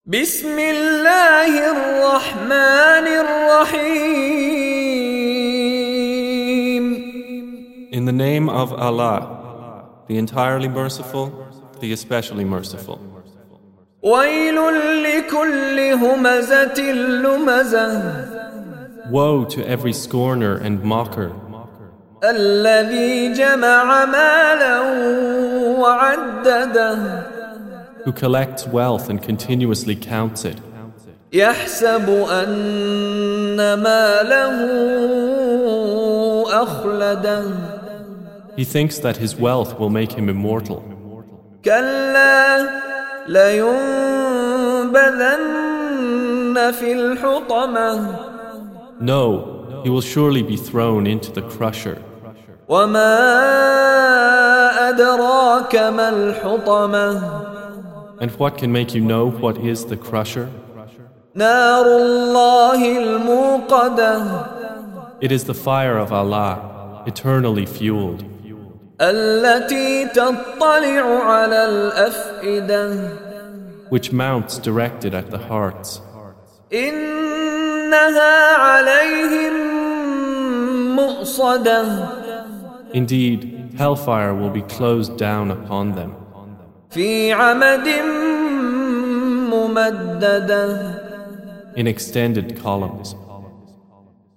بسم الله الرحمن الرحيم. In the name of Allah, the entirely merciful, the especially merciful. ويل لكل همزة لمزة. Woe to every scorner and mocker, الذي جمع مالا وعدده. who collects wealth and continuously counts it, يحسب أن ماله أخلده. he thinks that his wealth will make him immortal. كلا لينبذن في الحطمة. No, he will surely be thrown into the crusher. وما أدراك ما الحطمة. And what can make you know what is the crusher? نار الله الموقدة. It is the fire of Allah, eternally fueled, التي تطلع على الأفئدة. which mounts directed at the hearts. إنها عليهم مؤصدة. Indeed, hellfire will be closed down upon them في عمد ممددة. in extended columns.